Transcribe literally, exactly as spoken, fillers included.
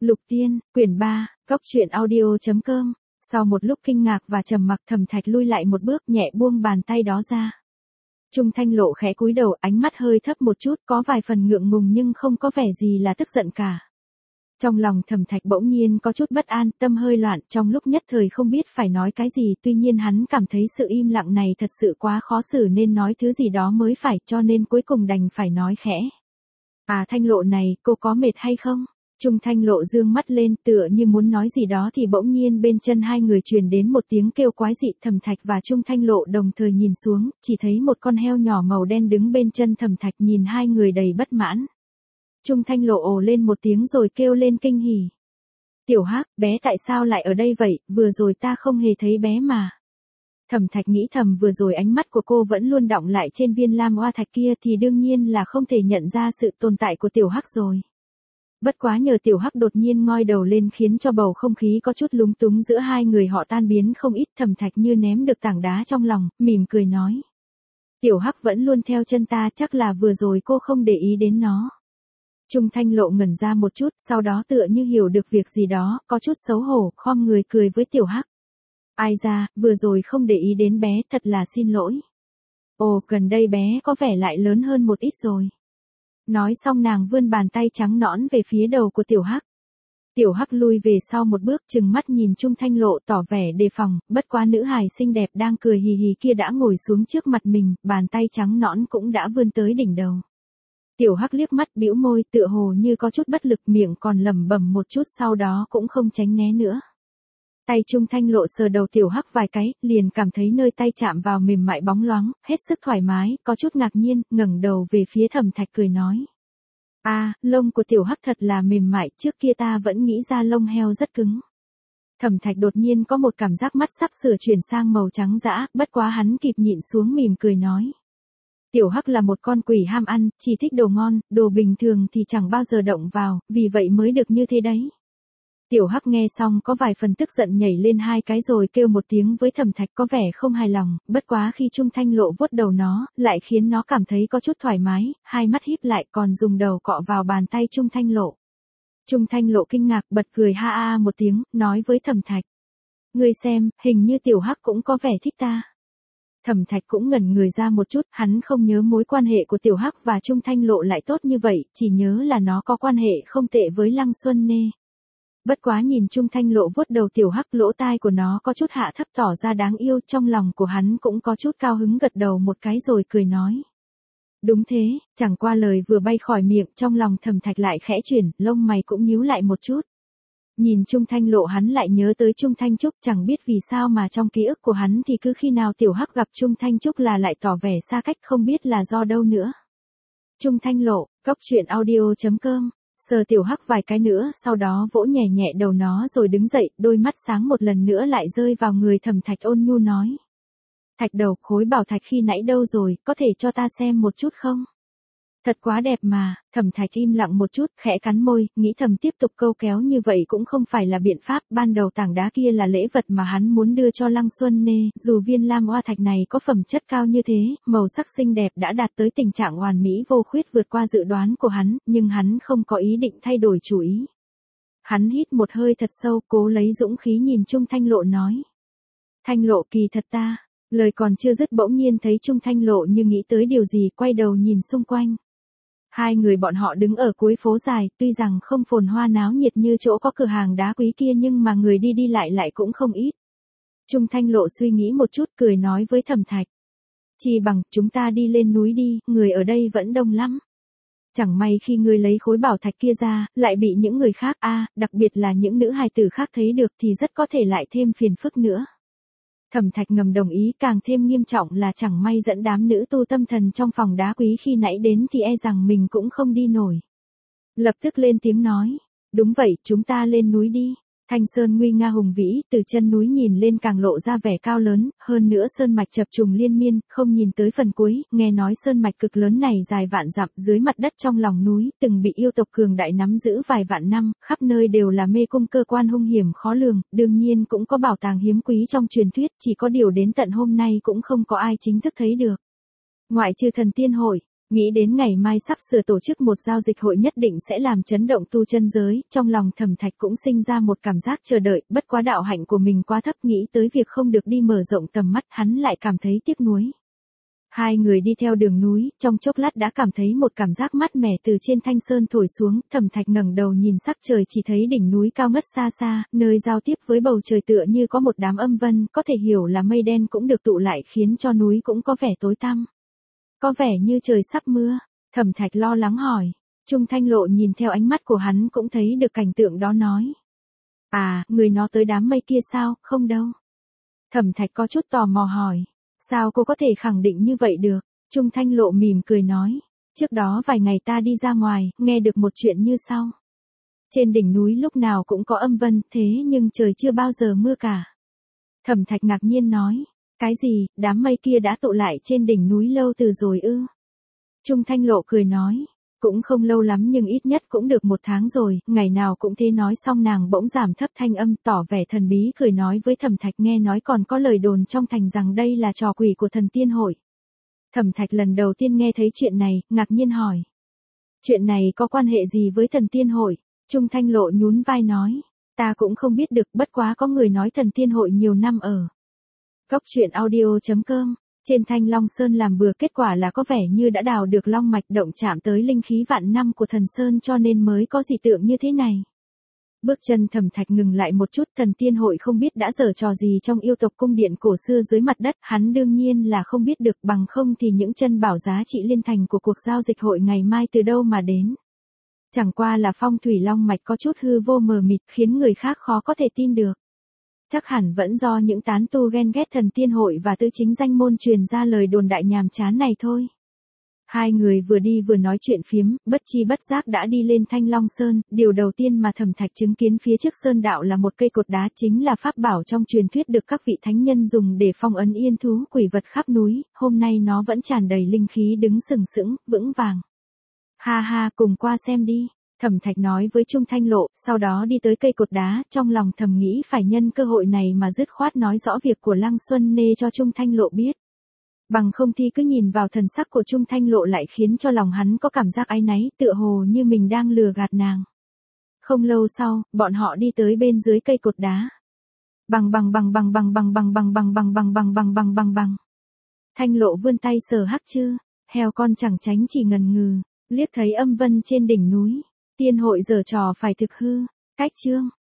Lục Tiên, quyển ba, góc truyện audio.com. Sau một lúc kinh ngạc và trầm mặc, Thẩm Thạch lui lại một bước, nhẹ buông bàn tay đó ra. Trung Thanh Lộ khẽ cúi đầu, ánh mắt hơi thấp một chút, có vài phần ngượng ngùng nhưng không có vẻ gì là tức giận cả. Trong lòng Thẩm Thạch bỗng nhiên có chút bất an, tâm hơi loạn, trong lúc nhất thời không biết phải nói cái gì, tuy nhiên hắn cảm thấy sự im lặng này thật sự quá khó xử nên nói thứ gì đó mới phải, cho nên cuối cùng đành phải nói khẽ. À Thanh Lộ này, cô có mệt hay không? Trung Thanh Lộ dương mắt lên, tựa như muốn nói gì đó thì bỗng nhiên bên chân hai người truyền đến một tiếng kêu quái dị. Thẩm Thạch và Trung Thanh Lộ đồng thời nhìn xuống, chỉ thấy một con heo nhỏ màu đen đứng bên chân Thẩm Thạch, nhìn hai người đầy bất mãn. Trung Thanh Lộ ồ lên một tiếng rồi kêu lên kinh hỉ. Tiểu Hắc, bé tại sao lại ở đây vậy, vừa rồi ta không hề thấy bé mà. Thẩm Thạch nghĩ thầm, vừa rồi ánh mắt của cô vẫn luôn đọng lại trên viên lam oa thạch kia thì đương nhiên là không thể nhận ra sự tồn tại của Tiểu Hắc rồi. Bất quá nhờ Tiểu Hắc đột nhiên ngoi đầu lên khiến cho bầu không khí có chút lúng túng giữa hai người họ tan biến không ít. Thẩm Thạch như ném được tảng đá trong lòng, mỉm cười nói. Tiểu Hắc vẫn luôn theo chân ta, chắc là vừa rồi cô không để ý đến nó. Trung Thanh Lộ ngẩn ra một chút, sau đó tựa như hiểu được việc gì đó, có chút xấu hổ, khom người cười với Tiểu Hắc. Ai ra, vừa rồi không để ý đến bé, thật là xin lỗi. Ồ, gần đây bé có vẻ lại lớn hơn một ít rồi. Nói xong nàng vươn bàn tay trắng nõn về phía đầu của Tiểu Hắc. Tiểu Hắc lui về sau một bước, trừng mắt nhìn Trung Thanh Lộ tỏ vẻ đề phòng, bất quá nữ hài xinh đẹp đang cười hì hì kia đã ngồi xuống trước mặt mình, bàn tay trắng nõn cũng đã vươn tới đỉnh đầu. Tiểu Hắc liếc mắt bĩu môi, tựa hồ như có chút bất lực, miệng còn lẩm bẩm một chút, sau đó cũng không tránh né nữa. Tay Trung Thanh Lộ sờ đầu Tiểu Hắc vài cái, liền cảm thấy nơi tay chạm vào mềm mại bóng loáng, hết sức thoải mái, có chút ngạc nhiên, ngẩng đầu về phía Thẩm Thạch cười nói. À, lông của Tiểu Hắc thật là mềm mại, trước kia ta vẫn nghĩ ra lông heo rất cứng. Thẩm Thạch đột nhiên có một cảm giác mắt sắp sửa chuyển sang màu trắng dã, bất quá hắn kịp nhịn xuống mỉm cười nói. Tiểu Hắc là một con quỷ ham ăn, chỉ thích đồ ngon, đồ bình thường thì chẳng bao giờ động vào, vì vậy mới được như thế đấy. Tiểu Hắc nghe xong có vài phần tức giận, nhảy lên hai cái rồi kêu một tiếng với Thẩm Thạch, có vẻ không hài lòng, bất quá khi Trung Thanh Lộ vuốt đầu nó, lại khiến nó cảm thấy có chút thoải mái, hai mắt híp lại còn dùng đầu cọ vào bàn tay Trung Thanh Lộ. Trung Thanh Lộ kinh ngạc bật cười ha a một tiếng, nói với Thẩm Thạch. Ngươi xem, hình như Tiểu Hắc cũng có vẻ thích ta. Thẩm Thạch cũng ngẩn người ra một chút, hắn không nhớ mối quan hệ của Tiểu Hắc và Trung Thanh Lộ lại tốt như vậy, chỉ nhớ là nó có quan hệ không tệ với Lăng Xuân Nê. Bất quá nhìn Trung Thanh Lộ vuốt đầu Tiểu Hắc, lỗ tai của nó có chút hạ thấp tỏ ra đáng yêu, trong lòng của hắn cũng có chút cao hứng, gật đầu một cái rồi cười nói. Đúng thế, chẳng qua lời vừa bay khỏi miệng, trong lòng Thẩm Thạch lại khẽ chuyển, lông mày cũng nhíu lại một chút. Nhìn Trung Thanh Lộ hắn lại nhớ tới Trung Thanh Trúc, chẳng biết vì sao mà trong ký ức của hắn thì cứ khi nào Tiểu Hắc gặp Trung Thanh Trúc là lại tỏ vẻ xa cách, không biết là do đâu nữa. Trung Thanh Lộ, góc truyện audio.com. Sờ Tiểu Hắc vài cái nữa, sau đó vỗ nhẹ nhẹ đầu nó rồi đứng dậy, đôi mắt sáng một lần nữa lại rơi vào người Thẩm Thạch, ôn nhu nói. Thạch đầu, khối bảo thạch khi nãy đâu rồi, có thể cho ta xem một chút không? Thật quá đẹp mà. Thẩm Thạch im lặng một chút, khẽ cắn môi, nghĩ thầm tiếp tục câu kéo như vậy cũng không phải là biện pháp, ban đầu tảng đá kia là lễ vật mà hắn muốn đưa cho Lăng Xuân Nê, dù viên lam oa thạch này có phẩm chất cao như thế, màu sắc xinh đẹp đã đạt tới tình trạng hoàn mỹ vô khuyết vượt qua dự đoán của hắn, nhưng hắn không có ý định thay đổi chủ ý. Hắn hít một hơi thật sâu, cố lấy dũng khí nhìn Trung Thanh Lộ nói. Thanh Lộ, kỳ thật ta, lời còn chưa dứt bỗng nhiên thấy Trung Thanh Lộ như nghĩ tới điều gì, quay đầu nhìn xung quanh. Hai người bọn họ đứng ở cuối phố dài, tuy rằng không phồn hoa náo nhiệt như chỗ có cửa hàng đá quý kia nhưng mà người đi đi lại lại cũng không ít. Trung Thanh Lộ suy nghĩ một chút, cười nói với Thẩm Thạch. Chi bằng, chúng ta đi lên núi đi, người ở đây vẫn đông lắm. Chẳng may khi ngươi lấy khối bảo thạch kia ra, lại bị những người khác, a, à, đặc biệt là những nữ hài tử khác thấy được thì rất có thể lại thêm phiền phức nữa. Thẩm Thạch ngầm đồng ý, càng thêm nghiêm trọng là chẳng may dẫn đám nữ tu tâm thần trong phòng đá quý khi nãy đến thì e rằng mình cũng không đi nổi. Lập tức lên tiếng nói, đúng vậy, chúng ta lên núi đi. Thanh sơn nguy nga hùng vĩ, từ chân núi nhìn lên càng lộ ra vẻ cao lớn, hơn nữa sơn mạch chập trùng liên miên, không nhìn tới phần cuối, nghe nói sơn mạch cực lớn này dài vạn dặm, dưới mặt đất trong lòng núi, từng bị yêu tộc cường đại nắm giữ vài vạn năm, khắp nơi đều là mê cung cơ quan hung hiểm khó lường, đương nhiên cũng có bảo tàng hiếm quý trong truyền thuyết, chỉ có điều đến tận hôm nay cũng không có ai chính thức thấy được. Ngoại trừ thần tiên hội, Nghĩ đến ngày mai sắp sửa tổ chức một giao dịch hội nhất định sẽ làm chấn động tu chân giới, trong lòng Thẩm Thạch cũng sinh ra một cảm giác chờ đợi, bất quá đạo hạnh của mình quá thấp, nghĩ tới việc không được đi mở rộng tầm mắt, hắn lại cảm thấy tiếc nuối. Hai người đi theo đường núi, trong chốc lát đã cảm thấy một cảm giác mát mẻ từ trên thanh sơn thổi xuống, Thẩm Thạch ngẩng đầu nhìn sắc trời chỉ thấy đỉnh núi cao ngất xa xa, nơi giao tiếp với bầu trời tựa như có một đám âm vân, có thể hiểu là mây đen cũng được tụ lại khiến cho núi cũng có vẻ tối tăm. Có vẻ như trời sắp mưa, Thẩm Thạch lo lắng hỏi. Trung Thanh Lộ nhìn theo ánh mắt của hắn cũng thấy được cảnh tượng đó nói. À, người nó tới đám mây kia sao, không đâu. Thẩm Thạch có chút tò mò hỏi. Sao cô có thể khẳng định như vậy được? Trung Thanh Lộ mỉm cười nói. Trước đó vài ngày ta đi ra ngoài, nghe được một chuyện như sau. Trên đỉnh núi lúc nào cũng có âm vân, thế nhưng trời chưa bao giờ mưa cả. Thẩm Thạch ngạc nhiên nói. Cái gì, đám mây kia đã tụ lại trên đỉnh núi lâu từ rồi ư? Trung Thanh Lộ cười nói. Cũng không lâu lắm nhưng ít nhất cũng được một tháng rồi, ngày nào cũng thế. Nói xong nàng bỗng giảm thấp thanh âm, tỏ vẻ thần bí, cười nói với Thẩm Thạch, nghe nói còn có lời đồn trong thành rằng đây là trò quỷ của thần tiên hội. Thẩm Thạch lần đầu tiên nghe thấy chuyện này, ngạc nhiên hỏi. Chuyện này có quan hệ gì với thần tiên hội? Trung Thanh Lộ nhún vai nói. Ta cũng không biết được, bất quá có người nói thần tiên hội nhiều năm ở Cốc truyện audio chấm com trên Thanh Long Sơn làm bừa, kết quả là có vẻ như đã đào được long mạch, động chạm tới linh khí vạn năm của thần Sơn, cho nên mới có dị tượng như thế này. Bước chân Thẩm Thạch ngừng lại một chút, thần tiên hội không biết đã giở trò gì trong yêu tộc cung điện cổ xưa dưới mặt đất, hắn đương nhiên là không biết được, bằng không thì những chân bảo giá trị liên thành của cuộc giao dịch hội ngày mai từ đâu mà đến. Chẳng qua là phong thủy long mạch có chút hư vô mờ mịt, khiến người khác khó có thể tin được. Chắc hẳn vẫn do những tán tu ghen ghét thần tiên hội và tứ chính danh môn truyền ra lời đồn đại nhàm chán này thôi. Hai người vừa đi vừa nói chuyện phiếm, bất chi bất giác đã đi lên Thanh Long Sơn. Điều đầu tiên mà Thẩm Thạch chứng kiến phía trước sơn đạo là một cây cột đá, chính là pháp bảo trong truyền thuyết được các vị thánh nhân dùng để phong ấn yên thú quỷ vật khắp núi, hôm nay nó vẫn tràn đầy linh khí, đứng sừng sững, vững vàng. Ha ha, cùng qua xem đi. Thẩm Thạch nói với Trung Thanh Lộ, sau đó đi tới cây cột đá, trong lòng thầm nghĩ phải nhân cơ hội này mà dứt khoát nói rõ việc của Lăng Xuân Nê cho Trung Thanh Lộ biết. Bằng không thì cứ nhìn vào thần sắc của Trung Thanh Lộ lại khiến cho lòng hắn có cảm giác áy náy, tựa hồ như mình đang lừa gạt nàng. Không lâu sau, bọn họ đi tới bên dưới cây cột đá. Bằng bằng bằng bằng bằng bằng bằng bằng bằng bằng bằng bằng bằng bằng bằng bằng. Thanh Lộ vươn tay sờ hắc chư, heo con chẳng tránh chỉ ngần ngừ, liếc thấy âm vân trên đỉnh núi. Tiên hội giở trò phải thực hư. Cách chương